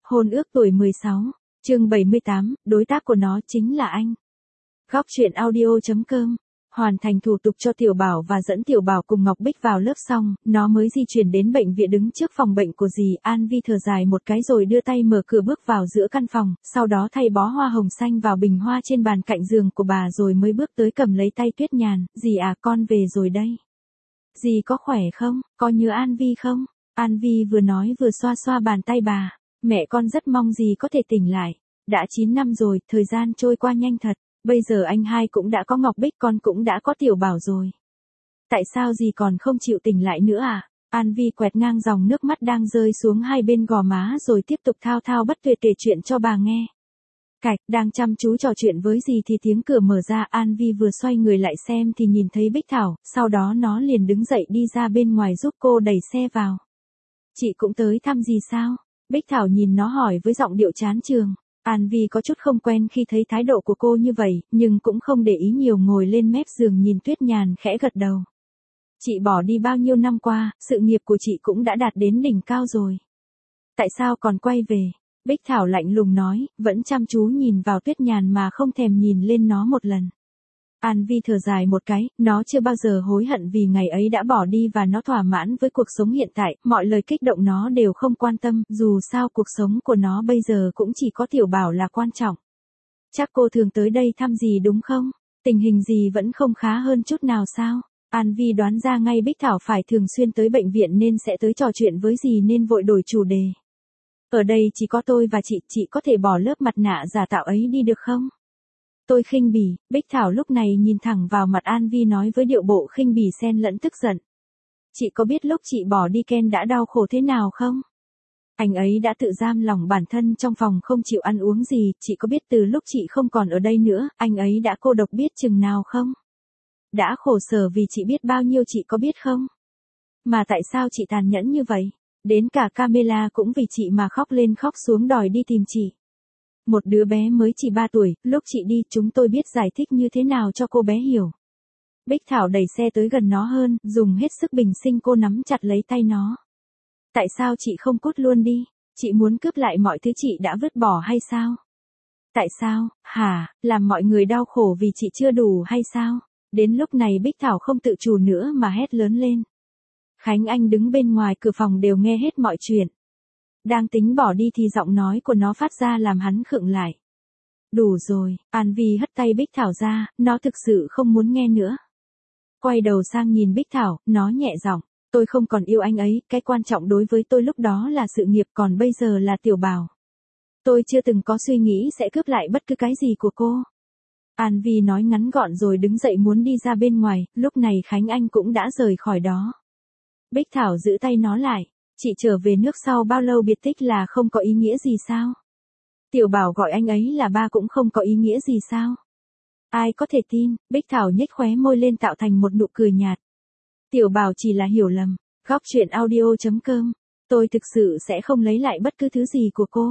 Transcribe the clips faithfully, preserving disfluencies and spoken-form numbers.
Hôn ước tuổi mười sáu, chương bảy mươi tám, đối tác của nó chính là anh. Góc truyện audio chấm com. Hoàn thành thủ tục cho Tiểu Bảo và dẫn Tiểu Bảo cùng Ngọc Bích vào lớp xong, nó mới di chuyển đến bệnh viện đứng trước phòng bệnh của dì. An Vi thở dài một cái rồi đưa tay mở cửa bước vào giữa căn phòng, sau đó thay bó hoa hồng xanh vào bình hoa trên bàn cạnh giường của bà rồi mới bước tới cầm lấy tay Tuyết Nhàn. Dì à, con về rồi đây. Dì có khỏe không, có nhớ An Vi không? An Vi vừa nói vừa xoa xoa bàn tay bà. Mẹ con rất mong dì có thể tỉnh lại. Đã chín năm rồi, thời gian trôi qua nhanh thật. Bây giờ anh hai cũng đã có Ngọc Bích, con cũng đã có Tiểu Bảo rồi. Tại sao dì còn không chịu tỉnh lại nữa à? An Vi quẹt ngang dòng nước mắt đang rơi xuống hai bên gò má rồi tiếp tục thao thao bất tuyệt kể chuyện cho bà nghe. Cạch, đang chăm chú trò chuyện với dì thì tiếng cửa mở ra. An Vi vừa xoay người lại xem thì nhìn thấy Bích Thảo, sau đó nó liền đứng dậy đi ra bên ngoài giúp cô đẩy xe vào. Chị cũng tới thăm dì sao? Bích Thảo nhìn nó hỏi với giọng điệu chán chường. An Vi có chút không quen khi thấy thái độ của cô như vậy, nhưng cũng không để ý nhiều, ngồi lên mép giường nhìn Tuyết Nhàn khẽ gật đầu. Chị bỏ đi bao nhiêu năm qua, sự nghiệp của chị cũng đã đạt đến đỉnh cao rồi. Tại sao còn quay về? Bích Thảo lạnh lùng nói, vẫn chăm chú nhìn vào Tuyết Nhàn mà không thèm nhìn lên nó một lần. An Vi thở dài một cái, nó chưa bao giờ hối hận vì ngày ấy đã bỏ đi và nó thỏa mãn với cuộc sống hiện tại, mọi lời kích động nó đều không quan tâm, dù sao cuộc sống của nó bây giờ cũng chỉ có Tiểu Bảo là quan trọng. Chắc cô thường tới đây thăm dì đúng không? Tình hình dì vẫn không khá hơn chút nào sao? An Vi đoán ra ngay Bích Thảo phải thường xuyên tới bệnh viện nên sẽ tới trò chuyện với dì nên vội đổi chủ đề. Ở đây chỉ có tôi và chị, chị có thể bỏ lớp mặt nạ giả tạo ấy đi được không? Tôi khinh bỉ. Bích Thảo lúc này nhìn thẳng vào mặt An Vi nói với điệu bộ khinh bỉ xen lẫn tức giận. Chị có biết lúc chị bỏ đi Ken đã đau khổ thế nào không? Anh ấy đã tự giam lòng bản thân trong phòng không chịu ăn uống gì, chị có biết từ lúc chị không còn ở đây nữa, anh ấy đã cô độc biết chừng nào không? Đã khổ sở vì chị biết bao nhiêu, chị có biết không? Mà tại sao chị tàn nhẫn như vậy? Đến cả Camilla cũng vì chị mà khóc lên khóc xuống đòi đi tìm chị. Một đứa bé mới chỉ ba tuổi, lúc chị đi chúng tôi biết giải thích như thế nào cho cô bé hiểu. Bích Thảo đẩy xe tới gần nó hơn, dùng hết sức bình sinh cô nắm chặt lấy tay nó. Tại sao chị không cút luôn đi? Chị muốn cướp lại mọi thứ chị đã vứt bỏ hay sao? Tại sao, hả, làm mọi người đau khổ vì chị chưa đủ hay sao? Đến lúc này Bích Thảo không tự chủ nữa mà hét lớn lên. Khánh Anh đứng bên ngoài cửa phòng đều nghe hết mọi chuyện. Đang tính bỏ đi thì giọng nói của nó phát ra làm hắn khựng lại. Đủ rồi, An Vi hất tay Bích Thảo ra, nó thực sự không muốn nghe nữa. Quay đầu sang nhìn Bích Thảo, nó nhẹ giọng, tôi không còn yêu anh ấy, cái quan trọng đối với tôi lúc đó là sự nghiệp, còn bây giờ là Tiểu Bảo. Tôi chưa từng có suy nghĩ sẽ cướp lại bất cứ cái gì của cô. An Vi nói ngắn gọn rồi đứng dậy muốn đi ra bên ngoài, lúc này Khánh Anh cũng đã rời khỏi đó. Bích Thảo giữ tay nó lại. Chị trở về nước sau bao lâu biệt tích là không có ý nghĩa gì sao? Tiểu Bảo gọi anh ấy là ba cũng không có ý nghĩa gì sao? Ai có thể tin? Bích Thảo nhếch khóe môi lên tạo thành một nụ cười nhạt. Tiểu Bảo chỉ là hiểu lầm. Góc truyện audio chấm com. Tôi thực sự sẽ không lấy lại bất cứ thứ gì của cô.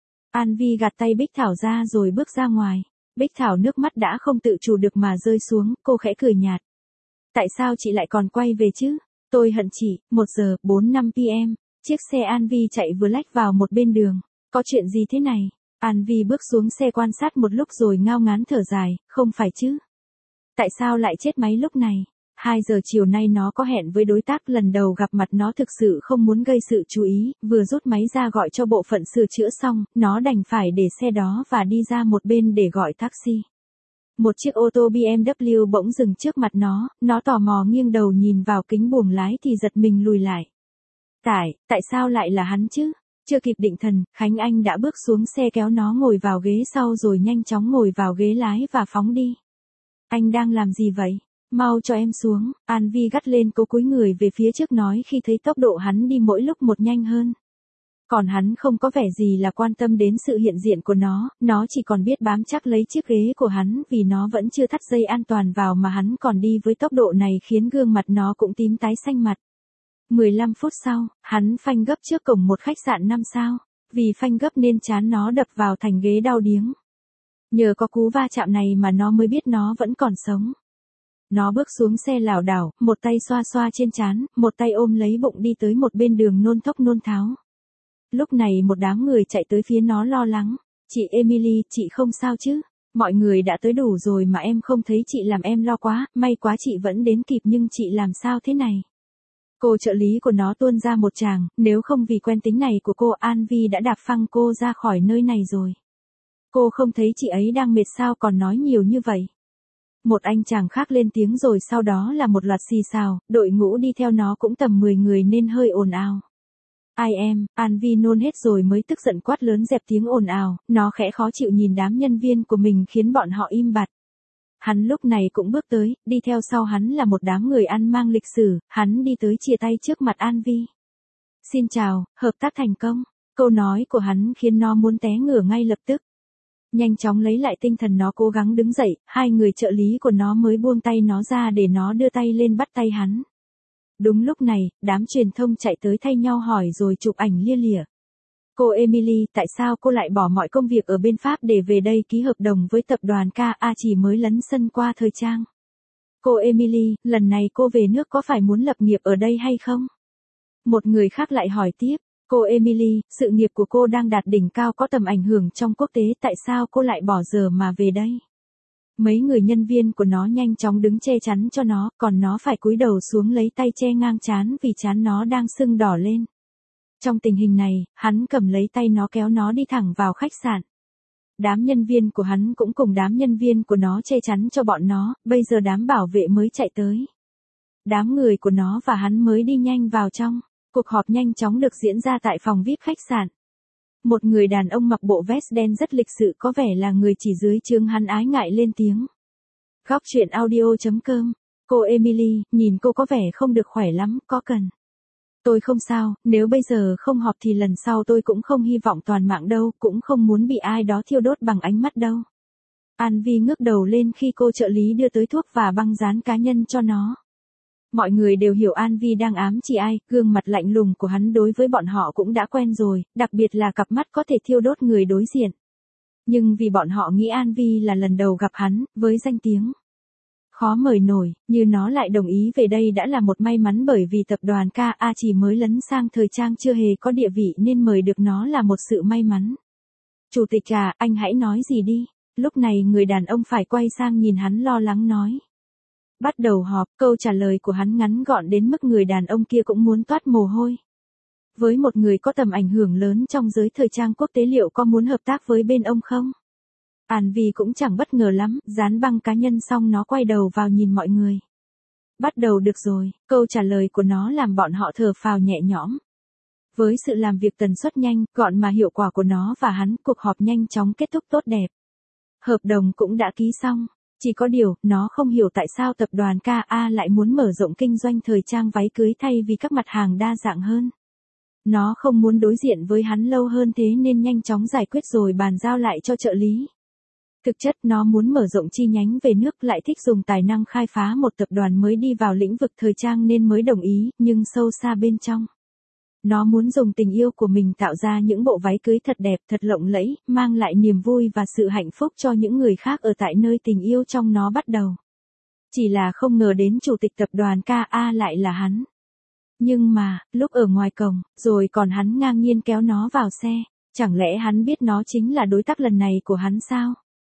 An Vi gạt tay Bích Thảo ra rồi bước ra ngoài. Bích Thảo nước mắt đã không tự chủ được mà rơi xuống, cô khẽ cười nhạt. Tại sao chị lại còn quay về chứ? Tôi hận chị. Một giờ bốn mươi lăm p.m. Chiếc xe An Vi chạy vừa lách vào một bên đường. Có chuyện gì thế này? An Vi bước xuống xe quan sát một lúc rồi ngao ngán thở dài, không phải chứ? Tại sao lại chết máy lúc này? hai giờ chiều nay nó có hẹn với đối tác, lần đầu gặp mặt nó thực sự không muốn gây sự chú ý, vừa rút máy ra gọi cho bộ phận sửa chữa xong, nó đành phải để xe đó và đi ra một bên để gọi taxi. Một chiếc ô tô bê em vê bỗng dừng trước mặt nó, nó tò mò nghiêng đầu nhìn vào kính buồng lái thì giật mình lùi lại. Tại, tại sao lại là hắn chứ? Chưa kịp định thần, Khánh Anh đã bước xuống xe kéo nó ngồi vào ghế sau rồi nhanh chóng ngồi vào ghế lái và phóng đi. Anh đang làm gì vậy? Mau cho em xuống, An Vi gắt lên, cố cúi người về phía trước nói khi thấy tốc độ hắn đi mỗi lúc một nhanh hơn. Còn hắn không có vẻ gì là quan tâm đến sự hiện diện của nó, nó chỉ còn biết bám chắc lấy chiếc ghế của hắn vì nó vẫn chưa thắt dây an toàn vào mà hắn còn đi với tốc độ này khiến gương mặt nó cũng tím tái xanh mặt. mười lăm phút sau, hắn phanh gấp trước cổng một khách sạn năm sao, vì phanh gấp nên trán nó đập vào thành ghế đau điếng. Nhờ có cú va chạm này mà nó mới biết nó vẫn còn sống. Nó bước xuống xe lảo đảo, một tay xoa xoa trên trán, một tay ôm lấy bụng đi tới một bên đường nôn thốc nôn tháo. Lúc này một đám người chạy tới phía nó lo lắng. Chị Emily, chị không sao chứ? Mọi người đã tới đủ rồi mà em không thấy chị, làm em lo quá, may quá chị vẫn đến kịp, nhưng chị làm sao thế này? Cô trợ lý của nó tuôn ra một tràng, nếu không vì quen tính này của cô, An Vi đã đạp phăng cô ra khỏi nơi này rồi. Cô không thấy chị ấy đang mệt sao còn nói nhiều như vậy? Một anh chàng khác lên tiếng, rồi sau đó là một loạt xì xào, đội ngũ đi theo nó cũng tầm mười người nên hơi ồn ào. Ai em, An Vi nôn hết rồi mới tức giận quát lớn dẹp tiếng ồn ào, nó khẽ khó chịu nhìn đám nhân viên của mình khiến bọn họ im bặt. Hắn lúc này cũng bước tới, đi theo sau hắn là một đám người ăn mang lịch sử, hắn đi tới chia tay trước mặt An Vi. Xin chào, hợp tác thành công. Câu nói của hắn khiến nó muốn té ngửa ngay lập tức. Nhanh chóng lấy lại tinh thần, nó cố gắng đứng dậy, hai người trợ lý của nó mới buông tay nó ra để nó đưa tay lên bắt tay hắn. Đúng lúc này, đám truyền thông chạy tới thay nhau hỏi rồi chụp ảnh lia lịa. Cô Emily, tại sao cô lại bỏ mọi công việc ở bên Pháp để về đây ký hợp đồng với tập đoàn ca a chỉ mới lấn sân qua thời trang? Cô Emily, lần này cô về nước có phải muốn lập nghiệp ở đây hay không? Một người khác lại hỏi tiếp. Cô Emily, sự nghiệp của cô đang đạt đỉnh cao, có tầm ảnh hưởng trong quốc tế, tại sao cô lại bỏ giờ mà về đây? Mấy người nhân viên của nó nhanh chóng đứng che chắn cho nó, còn nó phải cúi đầu xuống lấy tay che ngang trán vì trán nó đang sưng đỏ lên. Trong tình hình này, hắn cầm lấy tay nó kéo nó đi thẳng vào khách sạn. Đám nhân viên của hắn cũng cùng đám nhân viên của nó che chắn cho bọn nó, bây giờ đám bảo vệ mới chạy tới. Đám người của nó và hắn mới đi nhanh vào trong. Cuộc họp nhanh chóng được diễn ra tại phòng vi ai pi khách sạn. Một người đàn ông mặc bộ vest đen rất lịch sự, có vẻ là người chỉ dưới trướng hắn, ái ngại lên tiếng. Góc truyện audio chấm com. Cô Emily, nhìn cô có vẻ không được khỏe lắm, có cần? Tôi không sao, nếu bây giờ không họp thì lần sau tôi cũng không hy vọng toàn mạng đâu, cũng không muốn bị ai đó thiêu đốt bằng ánh mắt đâu. An Vi ngước đầu lên khi cô trợ lý đưa tới thuốc và băng dán cá nhân cho nó. Mọi người đều hiểu An Vi đang ám chỉ ai, gương mặt lạnh lùng của hắn đối với bọn họ cũng đã quen rồi, đặc biệt là cặp mắt có thể thiêu đốt người đối diện. Nhưng vì bọn họ nghĩ An Vi là lần đầu gặp hắn, với danh tiếng khó mời nổi, như nó lại đồng ý về đây đã là một may mắn, bởi vì tập đoàn ca a chỉ mới lấn sang thời trang chưa hề có địa vị nên mời được nó là một sự may mắn. Chủ tịch à, anh hãy nói gì đi. Lúc này người đàn ông phải quay sang nhìn hắn lo lắng nói. Bắt đầu họp, câu trả lời của hắn ngắn gọn đến mức người đàn ông kia cũng muốn toát mồ hôi. Với một người có tầm ảnh hưởng lớn trong giới thời trang quốc tế, liệu có muốn hợp tác với bên ông không? An Vi cũng chẳng bất ngờ lắm, dán băng cá nhân xong nó quay đầu vào nhìn mọi người. Bắt đầu được rồi, câu trả lời của nó làm bọn họ thở phào nhẹ nhõm. Với sự làm việc tần suất nhanh, gọn mà hiệu quả của nó và hắn, cuộc họp nhanh chóng kết thúc tốt đẹp. Hợp đồng cũng đã ký xong. Chỉ có điều, nó không hiểu tại sao tập đoàn ca a lại muốn mở rộng kinh doanh thời trang váy cưới thay vì các mặt hàng đa dạng hơn. Nó không muốn đối diện với hắn lâu hơn thế nên nhanh chóng giải quyết rồi bàn giao lại cho trợ lý. Thực chất nó muốn mở rộng chi nhánh về nước, lại thích dùng tài năng khai phá một tập đoàn mới đi vào lĩnh vực thời trang nên mới đồng ý, nhưng sâu xa bên trong. Nó muốn dùng tình yêu của mình tạo ra những bộ váy cưới thật đẹp, thật lộng lẫy, mang lại niềm vui và sự hạnh phúc cho những người khác ở tại nơi tình yêu trong nó bắt đầu. Chỉ là không ngờ đến chủ tịch tập đoàn ca a lại là hắn. Nhưng mà, lúc ở ngoài cổng, rồi còn hắn ngang nhiên kéo nó vào xe, chẳng lẽ hắn biết nó chính là đối tác lần này của hắn sao?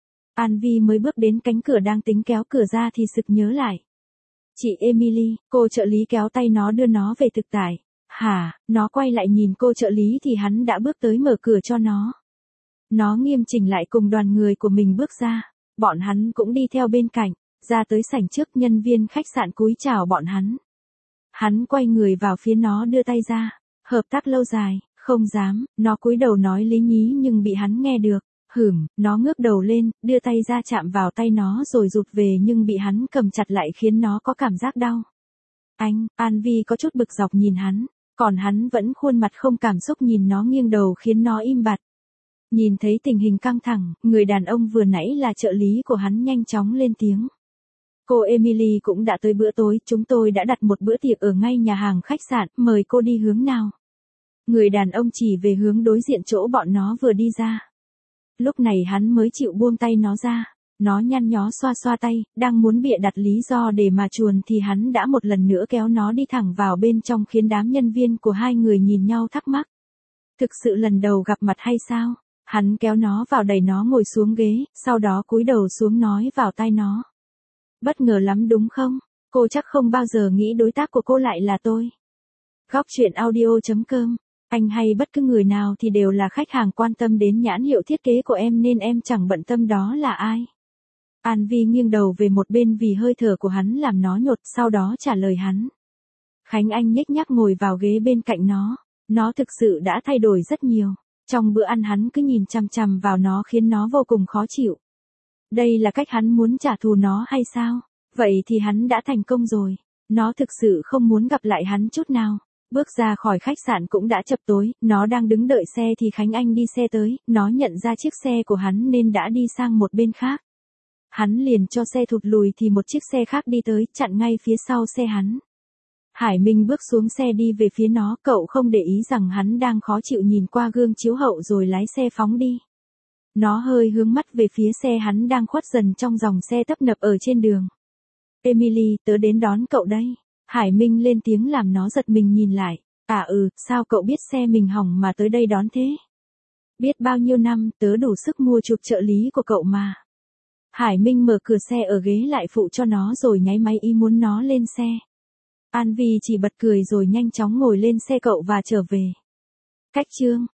An Vi mới bước đến cánh cửa đang tính kéo cửa ra thì sực nhớ lại. Chị Emily, cô trợ lý kéo tay nó đưa nó về thực tại. Hả, nó quay lại nhìn cô trợ lý thì hắn đã bước tới mở cửa cho nó. Nó nghiêm chỉnh lại cùng đoàn người của mình bước ra. Bọn hắn cũng đi theo bên cạnh, ra tới sảnh trước, nhân viên khách sạn cúi chào bọn hắn. Hắn quay người vào phía nó đưa tay ra. Hợp tác lâu dài, không dám, nó cúi đầu nói lý nhí nhưng bị hắn nghe được. Hửm, nó ngước đầu lên, đưa tay ra chạm vào tay nó rồi rụt về nhưng bị hắn cầm chặt lại khiến nó có cảm giác đau. Anh, An Vi có chút bực dọc nhìn hắn, còn hắn vẫn khuôn mặt không cảm xúc nhìn nó, nghiêng đầu khiến nó im bặt. Nhìn thấy tình hình căng thẳng, người đàn ông vừa nãy là trợ lý của hắn nhanh chóng lên tiếng. Cô Emily cũng đã tới bữa tối, chúng tôi đã đặt một bữa tiệc ở ngay nhà hàng khách sạn, mời cô đi hướng nào. Người đàn ông chỉ về hướng đối diện chỗ bọn nó vừa đi ra. Lúc này hắn mới chịu buông tay nó ra. Nó nhăn nhó xoa xoa tay, đang muốn bịa đặt lý do để mà chuồn thì hắn đã một lần nữa kéo nó đi thẳng vào bên trong khiến đám nhân viên của hai người nhìn nhau thắc mắc. Thực sự lần đầu gặp mặt hay sao? Hắn kéo nó vào đẩy nó ngồi xuống ghế, sau đó cúi đầu xuống nói vào tai nó. Bất ngờ lắm đúng không? Cô chắc không bao giờ nghĩ đối tác của cô lại là tôi. Góc truyện audio.com. Anh hay bất cứ người nào thì đều là khách hàng quan tâm đến nhãn hiệu thiết kế của em nên em chẳng bận tâm đó là ai. An Vi nghiêng đầu về một bên vì hơi thở của hắn làm nó nhột, sau đó trả lời hắn. Khánh Anh nhếch nhác ngồi vào ghế bên cạnh nó. Nó thực sự đã thay đổi rất nhiều. Trong bữa ăn hắn cứ nhìn chằm chằm vào nó khiến nó vô cùng khó chịu. Đây là cách hắn muốn trả thù nó hay sao? Vậy thì hắn đã thành công rồi. Nó thực sự không muốn gặp lại hắn chút nào. Bước ra khỏi khách sạn cũng đã chập tối, nó đang đứng đợi xe thì Khánh Anh đi xe tới, nó nhận ra chiếc xe của hắn nên đã đi sang một bên khác. Hắn liền cho xe thụt lùi thì một chiếc xe khác đi tới, chặn ngay phía sau xe hắn. Hải Minh bước xuống xe đi về phía nó, cậu không để ý rằng hắn đang khó chịu nhìn qua gương chiếu hậu rồi lái xe phóng đi. Nó hơi hướng mắt về phía xe hắn đang khuất dần trong dòng xe tấp nập ở trên đường. Emily, tớ đến đón cậu đây. Hải Minh lên tiếng làm nó giật mình nhìn lại. À ừ, sao cậu biết xe mình hỏng mà tới đây đón thế? Biết bao nhiêu năm, tớ đủ sức mua chuộc trợ lý của cậu mà. Hải Minh mở cửa xe ở ghế lại phụ cho nó rồi nháy máy ý muốn nó lên xe. An Vi chỉ bật cười rồi nhanh chóng ngồi lên xe cậu và trở về. Cách chương